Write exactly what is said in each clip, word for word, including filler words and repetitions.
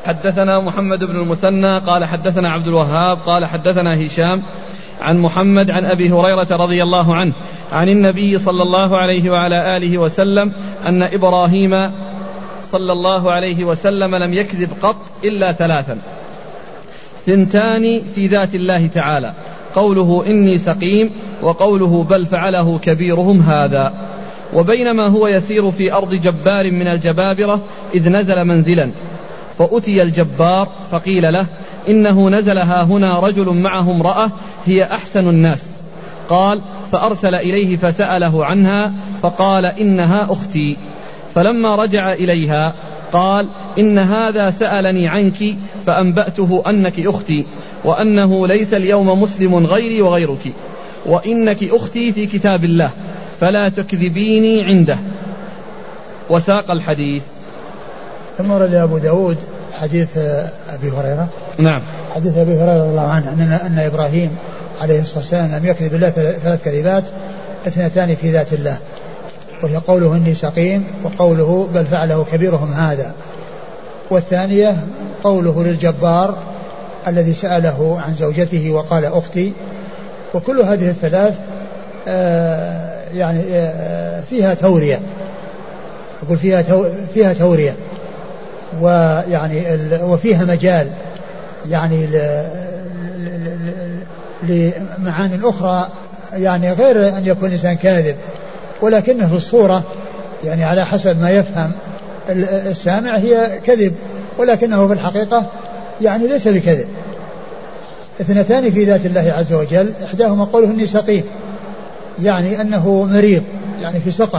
حدثنا محمد بن المثنى قال حدثنا عبد الوهاب قال حدثنا هشام عن محمد عن أبي هريرة رضي الله عنه عن النبي صلى الله عليه وعلى آله وسلم أن إبراهيم صلى الله عليه وسلم لم يكذب قط إلا ثلاثا: ثنتان في ذات الله تعالى، قوله إني سقيم، وقوله بل فعله كبيرهم هذا. وبينما هو يسير في أرض جبار من الجبابرة إذ نزل منزلا، فأتي الجبار فقيل له إنه نزل ها هنا رجل معه امرأة هي أحسن الناس. قال: فأرسل إليه فسأله عنها فقال: إنها أختي. فلما رجع إليها قال: إن هذا سألني عنك فأنبأته أنك أختي، وأنه ليس اليوم مسلم غيري وغيرك، وإنك أختي في كتاب الله، فلا تكذبيني عنده. وساق الحديث. ثم ورد أبو داود حديث أبي هريرة. نعم. حديث أبي هريرة رضي الله عنه أن, أن إبراهيم عليه الصلاة والسلام لم يكذب الله ثلاث كذبات: اثنتان في ذات الله، وهي قوله إني سقيم، وقوله بل فعله كبيرهم هذا، والثانية قوله للجبار الذي سأله عن زوجته وقال أختي. وكل هذه الثلاث آه يعني آه فيها تورية، أقول فيها تو فيها تورية ويعني وفيها مجال يعني لمعاني أخرى، يعني غير أن يكون الإنسان كاذب، ولكنه في الصورة يعني على حسب ما يفهم السامع هي كذب، ولكنه في الحقيقة يعني ليس بكذب. اثنتان في ذات الله عز وجل، إحداهما قوله إني سقيم، يعني أنه مريض، يعني في سقم،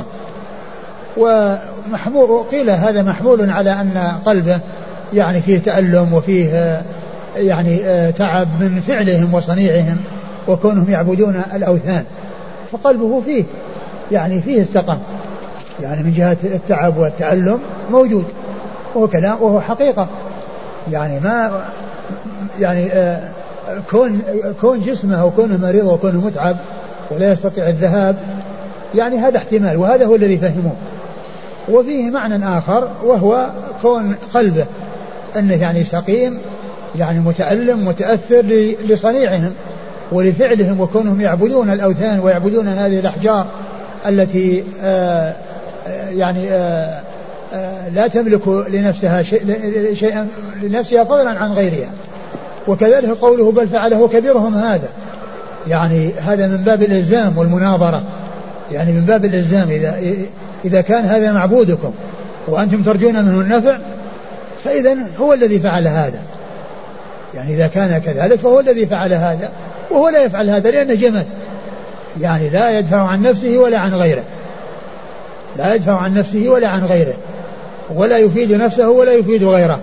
ومحمول قيل هذا محمول على أن قلبه يعني فيه تألم وفيه يعني تعب من فعلهم وصنيعهم وكونهم يعبدون الأوثان، فقلبه فيه يعني فيه السقم، يعني من جهة التعب والتألم موجود، وهو كلام وهو حقيقة، يعني ما يعني كون كون جسمه وكونه مريض وكونه متعب ولا يستطيع الذهاب، يعني هذا احتمال، وهذا هو الذي فهموه. وفيه معنى آخر وهو كون قلبه أنه يعني سقيم، يعني متألم متأثر لصنيعهم ولفعلهم، وكونهم يعبدون الأوثان ويعبدون هذه الأحجار التي آآ يعني آآ آآ لا تملك لنفسها شيء شيئا لنفسها فضلا عن غيرها. وكذلك قوله بل فعله كبيرهم هذا، يعني هذا من باب الإلزام والمناظرة، يعني من باب الإلزام، إذا إذا كان هذا معبودكم وأنتم ترجون منه النفع فإذا هو الذي فعل هذا، يعني إذا كان كذلك فهو الذي فعل هذا، وهو لا يفعل هذا لأنه جمد، يعني لا يدفع عن نفسه ولا عن غيره، لا يدفع عن نفسه ولا عن غيره، ولا يفيد نفسه ولا يفيد غيره.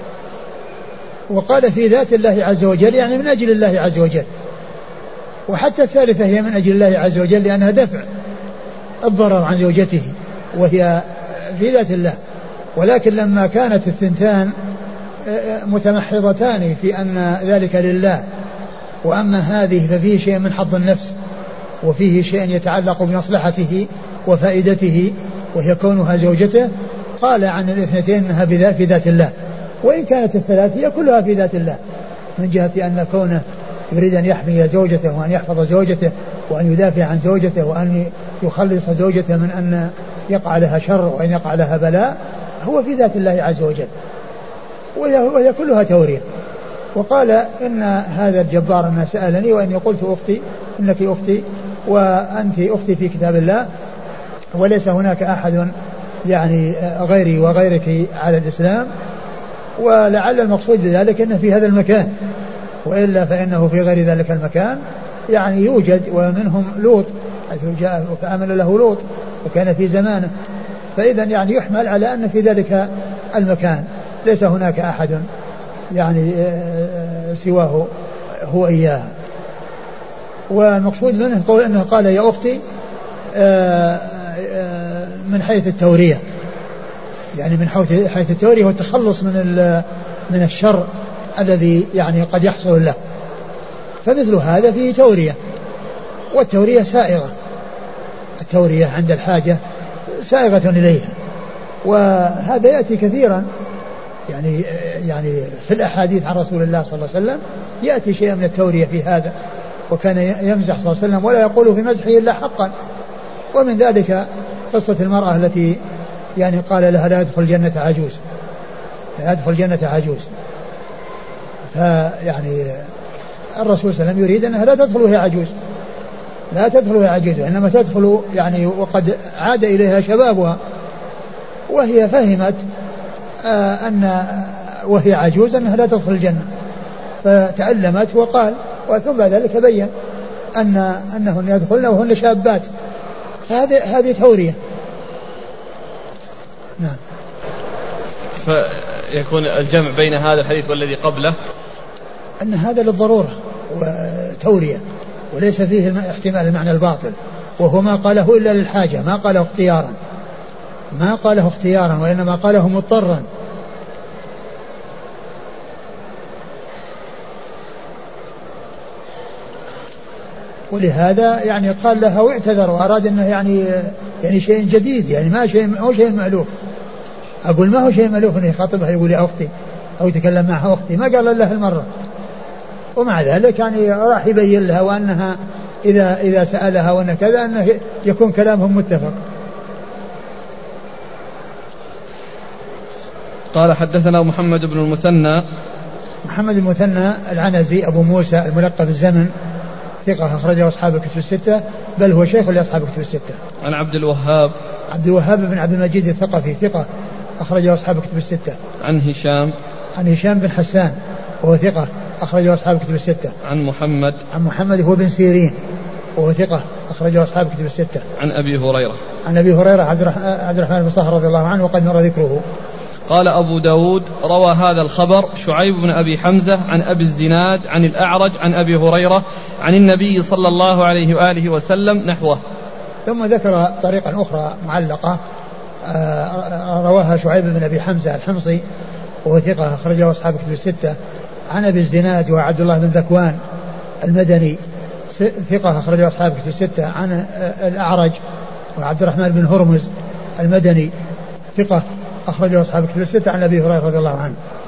وقال في ذات الله عز وجل، يعني من أجل الله عز وجل. وحتى الثالثة هي من أجل الله عز وجل لأنها دفع الضرر عن زوجته وهي في ذات الله. ولكن لما كانت الثنتان متمحضتان في أن ذلك لله، وأما هذه ففيه شيء من حظ النفس وفيه شيء يتعلق بمصلحته وفائدته وهي كونها زوجته، قال عن الاثنتين أنها في ذات الله، وإن كانت الثلاث هي كلها في ذات الله، من جهة أن كونه يريد أن يحمي زوجته وأن يحفظ زوجته وأن يدافع عن زوجته وأن يخلص زوجته من أن يقع لها شر وأن يقع لها بلاء، هو في ذات الله عز وجل، وهي كلها تورية. وقال إن هذا الجبار أن سألني وإني قلت أختي، إنك أختي وأنت أختي في كتاب الله، وليس هناك أحد يعني غيري وغيرك على الإسلام. ولعل المقصود بذلك أنه في هذا المكان، وإلا فإنه في غير ذلك المكان يعني يوجد، ومنهم لوط حيث جاء وكأمل له لوط وكان في زمانه، فإذا يعني يحمل على أن في ذلك المكان ليس هناك أحد يعني سواه هو إياها. والمقصود منه قول أنه قال يا أختي من حيث التورية، يعني من حيث التورية والتخلص من من الشر الذي يعني قد يحصل له، فمثل هذا فيه تورية، والتورية سائغة، التورية عند الحاجة سائغة إليها، وهذا يأتي كثيرا يعني يعني في الأحاديث عن رسول الله صلى الله عليه وسلم يأتي شيء من التورية في هذا، وكان يمزح صلى الله عليه وسلم ولا يقول في مزحه إلا حقا. ومن ذلك قصة المرأة التي يعني قال لها لا يدخل الجنة عجوز، لا يدخل الجنة عجوز. فيعني الرسول صلى الله عليه وسلم يريد أنها لا تدخل وهي عجوز، لا تدخل وهي عجوز، إنما تدخل يعني وقد عاد إليها شبابها، وهي فهمت آه أن وهي عجوز أنها لا تدخل الجنة، فتألمت وقال، وثم ذلك بين أن أنهن يدخلن وهن شابات. فهذه هذه تورية. نعم. فيكون الجمع بين هذا الحديث والذي قبله أن هذا للضرورة وتورية، وليس فيه احتمال المعنى الباطل، وهو ما قاله إلا للحاجة، ما قاله اختيارا، ما قاله اختيارا وإنما قاله مضطرا. ولهذا يعني قال لها واعتذر وأراد أنه يعني يعني شيء جديد، يعني ما شيء ما هو شيء مألوف. أقول ما هو شيء مألوف أنه يخاطبها يقول يا أختي أو يتكلم معها أختي، ما قال لها المرة. ومع ذلك يعني راح يبين لها وأنها إذا إذا سألها وأن كذا أنه يكون كلامهم متفق. قال حدثنا محمد بن المثنى. محمد المثنى العنزي أبو موسى الملقب بالزمن، ثقة أخرجه أصحاب الكتب الستة، بل هو شيخ لأصحاب الكتب الستة. عن عبد الوهاب. عبد الوهاب بن عبد المجيد الثقفي، ثقة أخرجه أصحاب الكتب الستة. عن هشام. عن هشام بن حسان وهو ثقة أخرجه أصحاب الكتب الستة. عن محمد. عن محمد هو بن سيرين وهو ثقة أخرجه أصحاب الكتب الستة. عن أبي هريرة. عن أبي هريرة عبد الرحمن بن صخر رضي الله عنه وقد مر ذكره. قال أبو داود روى هذا الخبر شعيب بن أبي حمزة عن أبي الزناد عن الأعرج عن أبي هريرة عن النبي صلى الله عليه وآله وسلم نحوه. ثم ذكر طريقا أخرى معلقة رواها شعيب بن أبي حمزة الحمصي وهو ثقة أخرجه أصحاب الكتب الستة. عن أبي الزناد وعبد الله بن ذكوان المدني ثقة أخرجه أصحاب الكتب الستة. عن الأعرج وعبد الرحمن بن هرمز المدني ثقة أخرجه أصحاب الكتب الستة. عن أبي هريرة رضي الله عنه.